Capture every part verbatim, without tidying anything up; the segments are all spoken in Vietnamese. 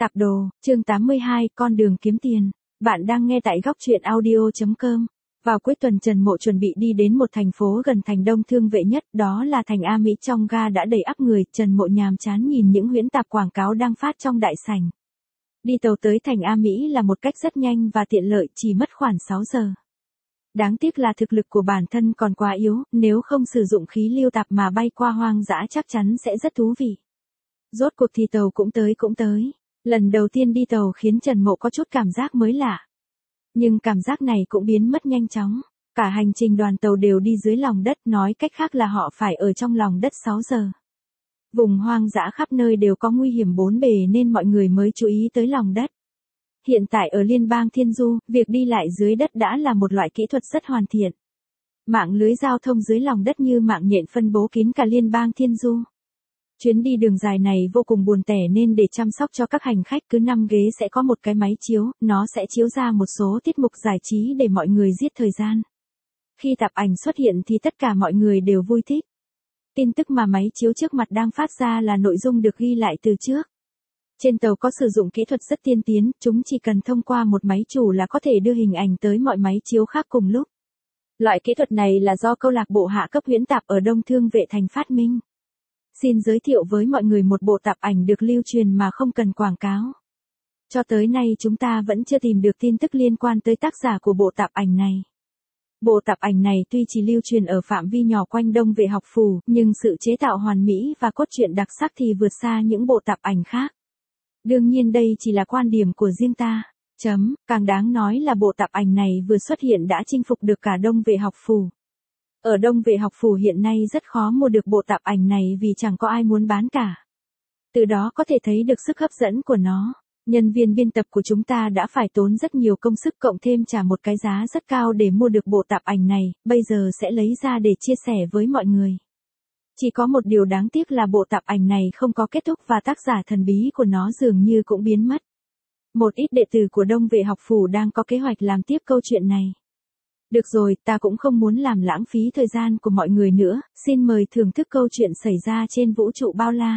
Tạp đồ, chương tám mươi hai, con đường kiếm tiền. Bạn đang nghe tại góc truyện audio chấm com. Vào cuối tuần Trần Mộ chuẩn bị đi đến một thành phố gần thành Đông Thương Vệ nhất, đó là thành A Mỹ. Trong ga đã đầy ắp người, Trần Mộ nhàm chán nhìn những huyễn tạp quảng cáo đang phát trong đại sảnh. Đi tàu tới thành A Mỹ là một cách rất nhanh và tiện lợi, chỉ mất khoảng sáu giờ. Đáng tiếc là thực lực của bản thân còn quá yếu, nếu không sử dụng khí lưu tạp mà bay qua hoang dã chắc chắn sẽ rất thú vị. Rốt cuộc thì tàu cũng tới cũng tới. Lần đầu tiên đi tàu khiến Trần Mộ có chút cảm giác mới lạ. Nhưng cảm giác này cũng biến mất nhanh chóng. Cả hành trình đoàn tàu đều đi dưới lòng đất, nói cách khác là họ phải ở trong lòng đất sáu giờ. Vùng hoang dã khắp nơi đều có nguy hiểm bốn bề nên mọi người mới chú ý tới lòng đất. Hiện tại ở liên bang Thiên Du, việc đi lại dưới đất đã là một loại kỹ thuật rất hoàn thiện. Mạng lưới giao thông dưới lòng đất như mạng nhện phân bố kín cả liên bang Thiên Du. Chuyến đi đường dài này vô cùng buồn tẻ nên để chăm sóc cho các hành khách cứ năm ghế sẽ có một cái máy chiếu, nó sẽ chiếu ra một số tiết mục giải trí để mọi người giết thời gian. Khi tạp ảnh xuất hiện thì tất cả mọi người đều vui thích. Tin tức mà máy chiếu trước mặt đang phát ra là nội dung được ghi lại từ trước. Trên tàu có sử dụng kỹ thuật rất tiên tiến, chúng chỉ cần thông qua một máy chủ là có thể đưa hình ảnh tới mọi máy chiếu khác cùng lúc. Loại kỹ thuật này là do câu lạc bộ hạ cấp huyễn tạp ở Đông Thương Vệ thành phát minh. Xin giới thiệu với mọi người một bộ tạp ảnh được lưu truyền mà không cần quảng cáo. Cho tới nay chúng ta vẫn chưa tìm được tin tức liên quan tới tác giả của bộ tạp ảnh này. Bộ tạp ảnh này tuy chỉ lưu truyền ở phạm vi nhỏ quanh Đông Vệ học phủ, nhưng sự chế tạo hoàn mỹ và cốt truyện đặc sắc thì vượt xa những bộ tạp ảnh khác. Đương nhiên đây chỉ là quan điểm của riêng ta. Chấm, càng đáng nói là bộ tạp ảnh này vừa xuất hiện đã chinh phục được cả Đông Vệ học phủ. Ở Đông Vệ học phủ hiện nay rất khó mua được bộ tạp ảnh này vì chẳng có ai muốn bán cả. Từ đó có thể thấy được sức hấp dẫn của nó. Nhân viên biên tập của chúng ta đã phải tốn rất nhiều công sức cộng thêm trả một cái giá rất cao để mua được bộ tạp ảnh này, bây giờ sẽ lấy ra để chia sẻ với mọi người. Chỉ có một điều đáng tiếc là bộ tạp ảnh này không có kết thúc và tác giả thần bí của nó dường như cũng biến mất. Một ít đệ tử của Đông Vệ học phủ đang có kế hoạch làm tiếp câu chuyện này. Được rồi, ta cũng không muốn làm lãng phí thời gian của mọi người nữa, xin mời thưởng thức câu chuyện xảy ra trên vũ trụ bao la.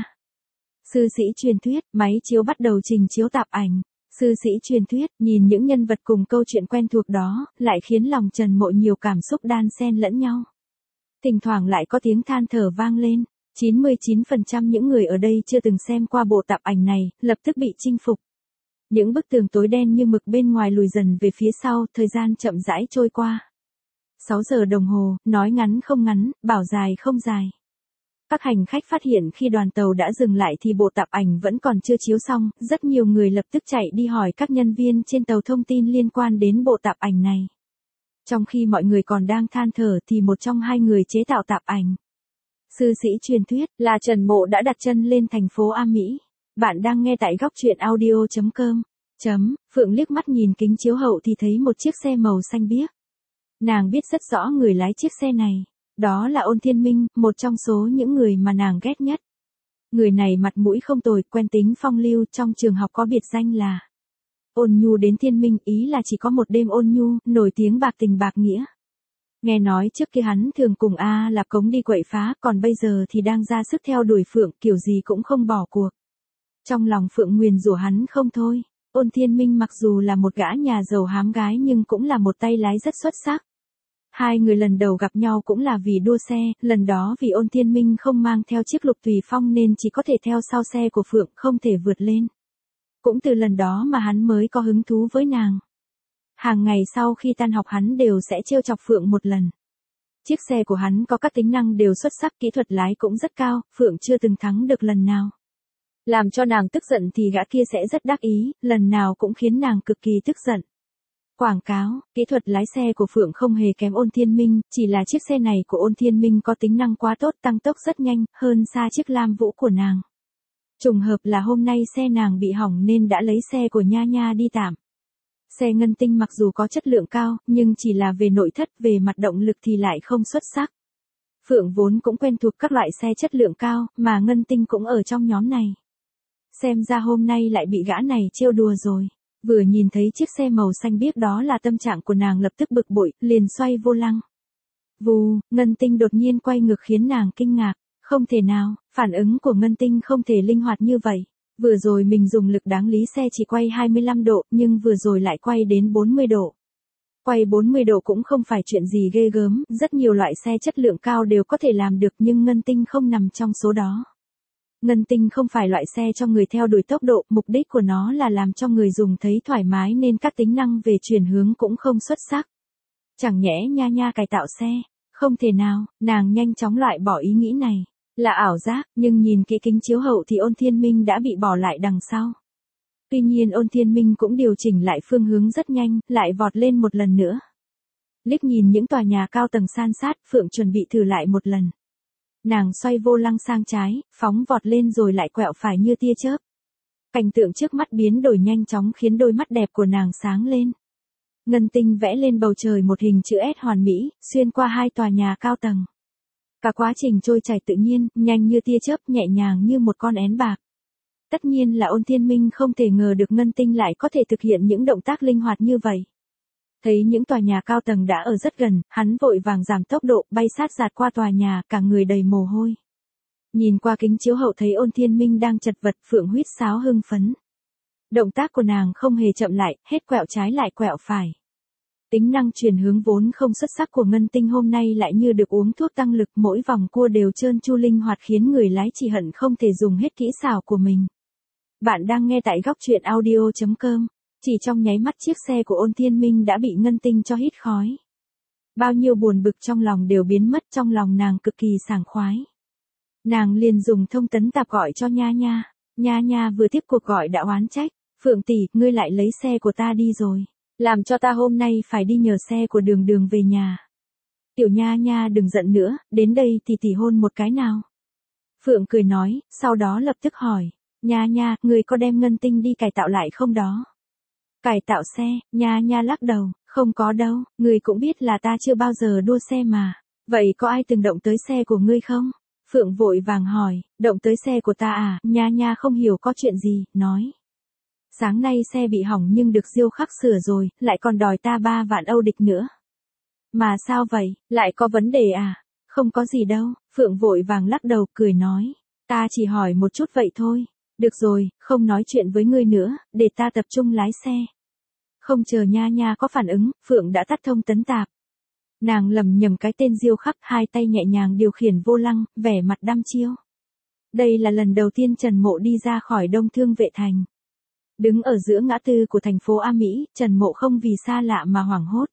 Sư sĩ truyền thuyết, máy chiếu bắt đầu trình chiếu tạp ảnh. Sư sĩ truyền thuyết, nhìn những nhân vật cùng câu chuyện quen thuộc đó, lại khiến lòng Trần Mộ nhiều cảm xúc đan xen lẫn nhau. Thỉnh thoảng lại có tiếng than thở vang lên. chín mươi chín phần trăm những người ở đây chưa từng xem qua bộ tạp ảnh này, lập tức bị chinh phục. Những bức tường tối đen như mực bên ngoài lùi dần về phía sau, thời gian chậm rãi trôi qua. sáu giờ đồng hồ, nói ngắn không ngắn, bảo dài không dài. Các hành khách phát hiện khi đoàn tàu đã dừng lại thì bộ tạp ảnh vẫn còn chưa chiếu xong, rất nhiều người lập tức chạy đi hỏi các nhân viên trên tàu thông tin liên quan đến bộ tạp ảnh này. Trong khi mọi người còn đang than thở thì một trong hai người chế tạo tạp ảnh, sư sĩ truyền thuyết, là Trần Mộ đã đặt chân lên thành phố A Mỹ. Bạn đang nghe tại góc truyện audio chấm com. Chấm, Phượng liếc mắt nhìn kính chiếu hậu thì thấy một chiếc xe màu xanh biếc. Nàng biết rất rõ người lái chiếc xe này. Đó là Ôn Thiên Minh, một trong số những người mà nàng ghét nhất. Người này mặt mũi không tồi, quen tính phong lưu, trong trường học có biệt danh là Ôn Nhu đến Thiên Minh, ý là chỉ có một đêm ôn nhu, nổi tiếng bạc tình bạc nghĩa. Nghe nói trước kia hắn thường cùng A Lạp Cống đi quậy phá, còn bây giờ thì đang ra sức theo đuổi Phượng, kiểu gì cũng không bỏ cuộc. Trong lòng Phượng nguyền rủa hắn không thôi. Ôn Thiên Minh mặc dù là một gã nhà giàu hám gái nhưng cũng là một tay lái rất xuất sắc. Hai người lần đầu gặp nhau cũng là vì đua xe, lần đó vì Ôn Thiên Minh không mang theo chiếc Lục Tùy Phong nên chỉ có thể theo sau xe của Phượng, không thể vượt lên. Cũng từ lần đó mà hắn mới có hứng thú với nàng. Hàng ngày sau khi tan học hắn đều sẽ trêu chọc Phượng một lần. Chiếc xe của hắn có các tính năng đều xuất sắc, kỹ thuật lái cũng rất cao, Phượng chưa từng thắng được lần nào. Làm cho nàng tức giận thì gã kia sẽ rất đắc ý, lần nào cũng khiến nàng cực kỳ tức giận. Quảng cáo, kỹ thuật lái xe của Phượng không hề kém Ôn Thiên Minh, chỉ là chiếc xe này của Ôn Thiên Minh có tính năng quá tốt, tăng tốc rất nhanh, hơn xa chiếc Lam Vũ của nàng. Trùng hợp là hôm nay xe nàng bị hỏng nên đã lấy xe của Nha Nha đi tạm. Xe ngân tinh mặc dù có chất lượng cao, nhưng chỉ là về nội thất, về mặt động lực thì lại không xuất sắc. Phượng vốn cũng quen thuộc các loại xe chất lượng cao, mà ngân tinh cũng ở trong nhóm này. Xem ra hôm nay lại bị gã này trêu đùa rồi. Vừa nhìn thấy chiếc xe màu xanh biếc đó là tâm trạng của nàng lập tức bực bội, liền xoay vô lăng. Vù, ngân tinh đột nhiên quay ngược khiến nàng kinh ngạc. Không thể nào, phản ứng của ngân tinh không thể linh hoạt như vậy. Vừa rồi mình dùng lực đáng lý xe chỉ quay hai mươi lăm độ, nhưng vừa rồi lại quay đến bốn mươi độ. Quay bốn mươi độ cũng không phải chuyện gì ghê gớm, rất nhiều loại xe chất lượng cao đều có thể làm được nhưng Ngân Tinh không nằm trong số đó. Ngân Tinh không phải loại xe cho người theo đuổi tốc độ, mục đích của nó là làm cho người dùng thấy thoải mái nên các tính năng về chuyển hướng cũng không xuất sắc. Chẳng nhẽ Nha Nha cải tạo xe, không thể nào, nàng nhanh chóng loại bỏ ý nghĩ này. Là ảo giác, nhưng nhìn kỹ kính chiếu hậu thì Ôn Thiên Minh đã bị bỏ lại đằng sau. Tuy nhiên Ôn Thiên Minh cũng điều chỉnh lại phương hướng rất nhanh, lại vọt lên một lần nữa. Liếc nhìn những tòa nhà cao tầng san sát, Phượng chuẩn bị thử lại một lần. Nàng xoay vô lăng sang trái, phóng vọt lên rồi lại quẹo phải như tia chớp. Cảnh tượng trước mắt biến đổi nhanh chóng khiến đôi mắt đẹp của nàng sáng lên. Ngân Tinh vẽ lên bầu trời một hình chữ S hoàn mỹ, xuyên qua hai tòa nhà cao tầng. Cả quá trình trôi chảy tự nhiên, nhanh như tia chớp, nhẹ nhàng như một con én bạc. Tất nhiên là Ôn Thiên Minh không thể ngờ được Ngân Tinh lại có thể thực hiện những động tác linh hoạt như vậy. Thấy những tòa nhà cao tầng đã ở rất gần, hắn vội vàng giảm tốc độ, bay sát giạt qua tòa nhà, cả người đầy mồ hôi. Nhìn qua kính chiếu hậu thấy Ôn Thiên Minh đang chật vật, Phượng huýt sáo hưng phấn. Động tác của nàng không hề chậm lại, hết quẹo trái lại quẹo phải. Tính năng chuyển hướng vốn không xuất sắc của Ngân Tinh hôm nay lại như được uống thuốc tăng lực, mỗi vòng cua đều trơn tru linh hoạt khiến người lái chỉ hận không thể dùng hết kỹ xảo của mình. Bạn đang nghe tại góc truyện audio chấm com. Chỉ trong nháy mắt chiếc xe của Ôn Thiên Minh đã bị Ngân Tinh cho hít khói. Bao nhiêu buồn bực trong lòng đều biến mất, trong lòng nàng cực kỳ sảng khoái. Nàng liền dùng thông tấn tạp gọi cho Nha Nha. Nha Nha vừa tiếp cuộc gọi đã oán trách. Phượng tỷ, ngươi lại lấy xe của ta đi rồi. Làm cho ta hôm nay phải đi nhờ xe của Đường Đường về nhà. Tiểu Nha Nha đừng giận nữa, đến đây thì tỉ hôn một cái nào. Phượng cười nói, sau đó lập tức hỏi. Nha Nha, ngươi có đem Ngân Tinh đi cải tạo lại không đó? Cải tạo xe, Nha Nha lắc đầu, không có đâu, ngươi cũng biết là ta chưa bao giờ đua xe mà. Vậy có ai từng động tới xe của ngươi không? Phượng vội vàng hỏi, động tới xe của ta à? Nha Nha không hiểu có chuyện gì, nói. Sáng nay xe bị hỏng nhưng được Diêu Khắc sửa rồi, lại còn đòi ta ba vạn Âu địch nữa. Mà sao vậy, lại có vấn đề à? Không có gì đâu, Phượng vội vàng lắc đầu cười nói. Ta chỉ hỏi một chút vậy thôi. Được rồi, không nói chuyện với ngươi nữa, để ta tập trung lái xe. Không chờ Nha Nha có phản ứng, Phượng đã tắt thông tấn tạp. Nàng lầm nhầm cái tên Diêu Khắc, hai tay nhẹ nhàng điều khiển vô lăng, vẻ mặt đăm chiêu. Đây là lần đầu tiên Trần Mộ đi ra khỏi Đông Thương Vệ Thành. Đứng ở giữa ngã tư của thành phố A Mỹ, Trần Mộ không vì xa lạ mà hoảng hốt.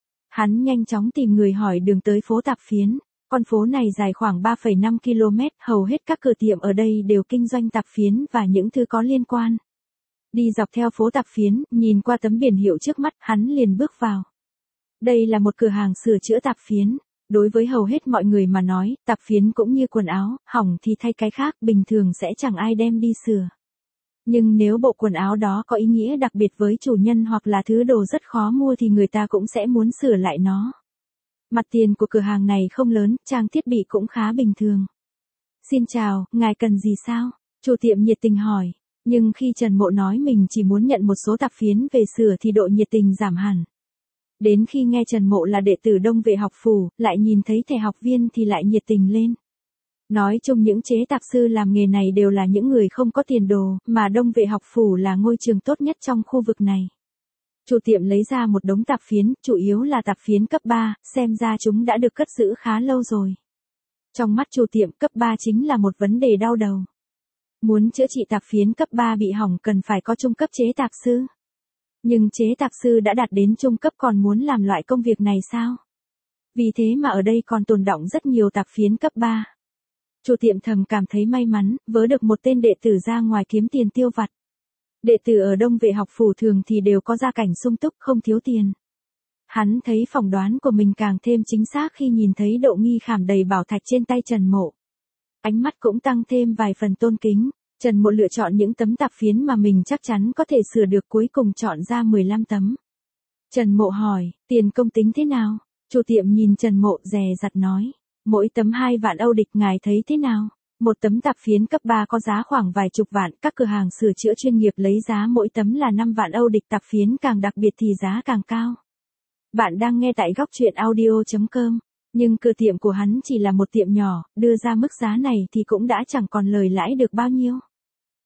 Hắn nhanh chóng tìm người hỏi đường tới phố Tạp Phiến. Con phố này dài khoảng ba phẩy năm ki lô mét, hầu hết các cửa tiệm ở đây đều kinh doanh tạp phiến và những thứ có liên quan. Đi dọc theo phố Tạp Phiến, nhìn qua tấm biển hiệu trước mắt, hắn liền bước vào. Đây là một cửa hàng sửa chữa tạp phiến. Đối với hầu hết mọi người mà nói, tạp phiến cũng như quần áo, hỏng thì thay cái khác, bình thường sẽ chẳng ai đem đi sửa. Nhưng nếu bộ quần áo đó có ý nghĩa đặc biệt với chủ nhân hoặc là thứ đồ rất khó mua thì người ta cũng sẽ muốn sửa lại nó. Mặt tiền của cửa hàng này không lớn, trang thiết bị cũng khá bình thường. Xin chào, ngài cần gì sao? Chủ tiệm nhiệt tình hỏi. Nhưng khi Trần Mộ nói mình chỉ muốn nhận một số tạp phiến về sửa thì độ nhiệt tình giảm hẳn. Đến khi nghe Trần Mộ là đệ tử Đông Vệ học phủ, lại nhìn thấy thẻ học viên thì lại nhiệt tình lên. Nói chung những chế tạp sư làm nghề này đều là những người không có tiền đồ, mà Đông Vệ học phủ là ngôi trường tốt nhất trong khu vực này. Chủ tiệm lấy ra một đống tạp phiến, chủ yếu là tạp phiến cấp ba, xem ra chúng đã được cất giữ khá lâu rồi. Trong mắt chủ tiệm, cấp ba chính là một vấn đề đau đầu. Muốn chữa trị tạp phiến cấp ba bị hỏng cần phải có trung cấp chế tạp sư. Nhưng chế tạp sư đã đạt đến trung cấp còn muốn làm loại công việc này sao? Vì thế mà ở đây còn tồn đọng rất nhiều tạp phiến cấp ba. Chủ tiệm thầm cảm thấy may mắn, vớ được một tên đệ tử ra ngoài kiếm tiền tiêu vặt. Đệ tử ở Đông Vệ học phủ thường thì đều có gia cảnh sung túc, không thiếu tiền. Hắn thấy phỏng đoán của mình càng thêm chính xác khi nhìn thấy độ nghi khảm đầy bảo thạch trên tay Trần Mộ. Ánh mắt cũng tăng thêm vài phần tôn kính. Trần Mộ lựa chọn những tấm tạp phiến mà mình chắc chắn có thể sửa được, cuối cùng chọn ra mười lăm tấm. Trần Mộ hỏi, tiền công tính thế nào? Chủ tiệm nhìn Trần Mộ dè dặt nói, mỗi tấm hai vạn Âu địch, ngài thấy thế nào? Một tấm tạp phiến cấp ba có giá khoảng vài chục vạn, các cửa hàng sửa chữa chuyên nghiệp lấy giá mỗi tấm là năm vạn Âu địch, tạp phiến càng đặc biệt thì giá càng cao. Bạn đang nghe tại góc truyện audio chấm com, nhưng cửa tiệm của hắn chỉ là một tiệm nhỏ, đưa ra mức giá này thì cũng đã chẳng còn lời lãi được bao nhiêu.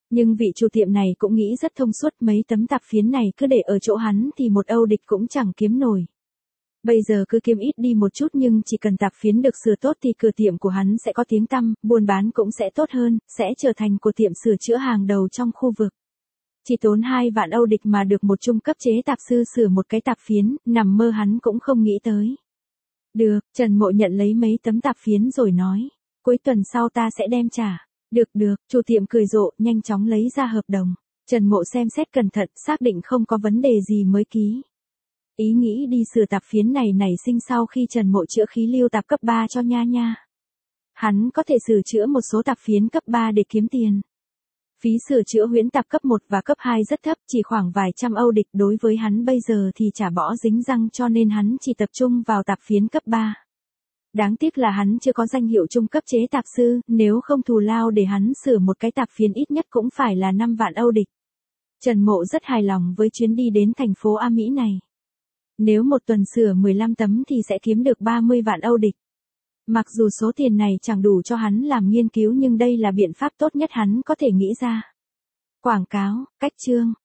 Nhưng vị chủ tiệm này cũng nghĩ rất thông suốt, mấy tấm tạp phiến này cứ để ở chỗ hắn thì một âu địch cũng chẳng kiếm nổi. Bây giờ cứ kiếm ít đi một chút nhưng chỉ cần tạp phiến được sửa tốt thì cửa tiệm của hắn sẽ có tiếng tăm, buôn bán cũng sẽ tốt hơn, sẽ trở thành của tiệm sửa chữa hàng đầu trong khu vực. Chỉ tốn hai vạn âu địch mà được một trung cấp chế tạp sư sửa một cái tạp phiến, nằm mơ hắn cũng không nghĩ tới. Được, Trần Mộ nhận lấy mấy tấm tạp phiến rồi nói, cuối tuần sau ta sẽ đem trả. Được được, chủ tiệm cười rộ, nhanh chóng lấy ra hợp đồng. Trần Mộ xem xét cẩn thận, xác định không có vấn đề gì mới ký. Ý nghĩ đi sửa tạp phiến này nảy sinh sau khi Trần Mộ chữa khí lưu tạp cấp ba cho Nha Nha. Hắn có thể sửa chữa một số tạp phiến cấp ba để kiếm tiền. Phí sửa chữa huyễn tạp cấp một và cấp hai rất thấp, chỉ khoảng vài trăm âu địch, đối với hắn bây giờ thì chả bỏ dính răng, cho nên hắn chỉ tập trung vào tạp phiến cấp ba. Đáng tiếc là hắn chưa có danh hiệu trung cấp chế tạp sư, nếu không thù lao để hắn sửa một cái tạp phiến ít nhất cũng phải là năm vạn âu địch. Trần Mộ rất hài lòng với chuyến đi đến thành phố A Mỹ này. Nếu một tuần sửa mười lăm tấm thì sẽ kiếm được ba mươi vạn âu địch. Mặc dù số tiền này chẳng đủ cho hắn làm nghiên cứu nhưng đây là biện pháp tốt nhất hắn có thể nghĩ ra. Quảng cáo, cách chương.